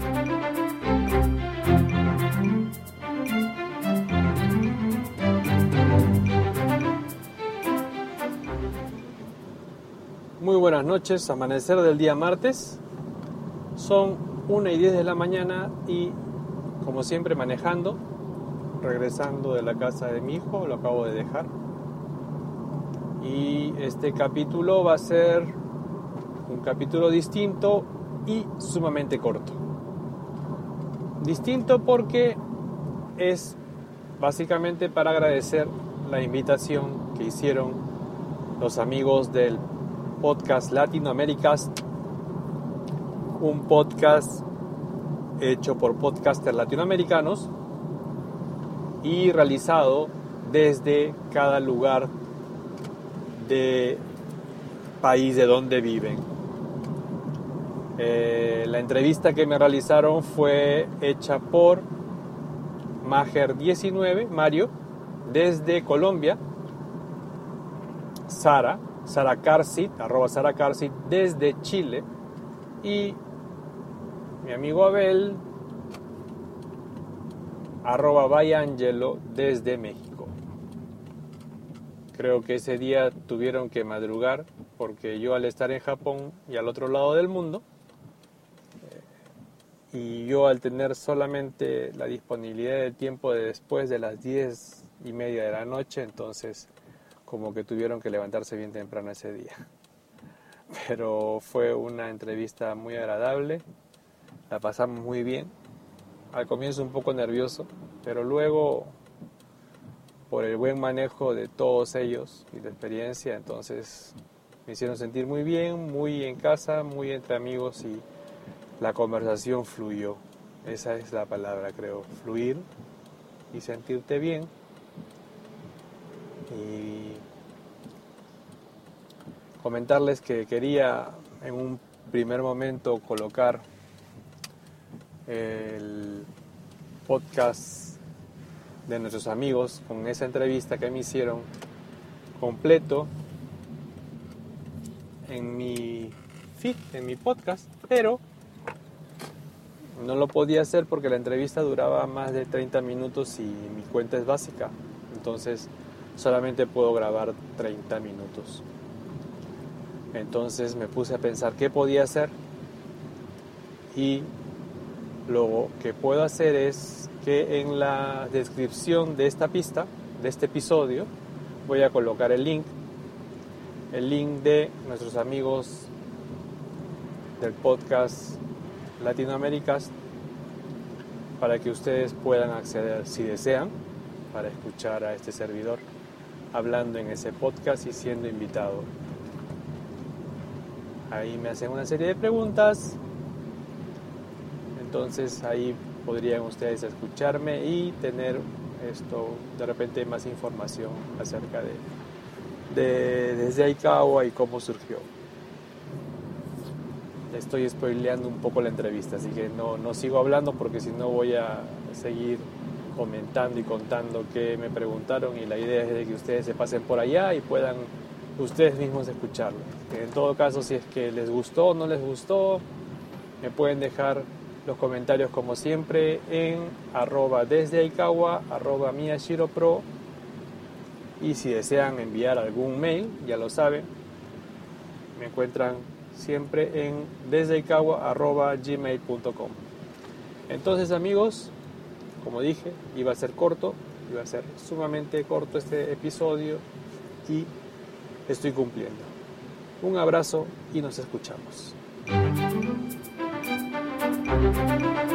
Muy buenas noches, amanecer del día martes. Son 1:10 de la mañana y, como siempre, manejando, regresando de la casa de mi hijo, lo acabo de dejar. Y este capítulo va a ser un capítulo distinto y sumamente corto. Distinto porque es básicamente para agradecer la invitación que hicieron los amigos del podcast Latinoamericast, un podcast hecho por podcasters latinoamericanos y realizado desde cada lugar de país de donde viven. La entrevista que me realizaron fue hecha por Maher19, Mario, desde Colombia, Sara Carcit, @Sara Carcit, desde Chile, y mi amigo Abel, @Bayangelo, desde México. Creo que ese día tuvieron que madrugar porque yo, al estar en Japón y al otro lado del mundo, y yo al tener solamente la disponibilidad de tiempo de después de las 10:30 de la noche, entonces como que tuvieron que levantarse bien temprano ese día. Pero fue una entrevista muy agradable, la pasamos muy bien. Al comienzo un poco nervioso, pero luego, por el buen manejo de todos ellos y la experiencia, entonces me hicieron sentir muy bien, muy en casa, muy entre amigos, y la conversación fluyó. Esa es la palabra, creo, fluir y sentirte bien. Y comentarles que quería en un primer momento colocar el podcast de nuestros amigos con esa entrevista que me hicieron completo en mi feed, en mi podcast, pero no lo podía hacer porque la entrevista duraba más de 30 minutos y mi cuenta es básica, entonces solamente puedo grabar 30 minutos. Entonces me puse a pensar qué podía hacer, y lo que puedo hacer es que en la descripción de esta pista, de este episodio, voy a colocar el link de nuestros amigos del podcast Latinoamericas, para que ustedes puedan acceder, si desean, para escuchar a este servidor hablando en ese podcast y siendo invitado. Ahí me hacen una serie de preguntas, entonces ahí podrían ustedes escucharme y tener de repente más información acerca de desde Aikawa y cómo surgió. Estoy spoileando un poco la entrevista, así que no sigo hablando porque si no voy a seguir comentando y contando qué me preguntaron, y la idea es de que ustedes se pasen por allá y puedan ustedes mismos escucharlo. En todo caso, si es que les gustó o no les gustó, me pueden dejar los comentarios como siempre en @desdeaikawa, @miyashiropro, y si desean enviar algún mail, ya lo saben, me encuentran siempre en desdeaikawa@gmail.com. Entonces, amigos, como dije, iba a ser sumamente corto este episodio, y estoy cumpliendo. Un abrazo y nos escuchamos.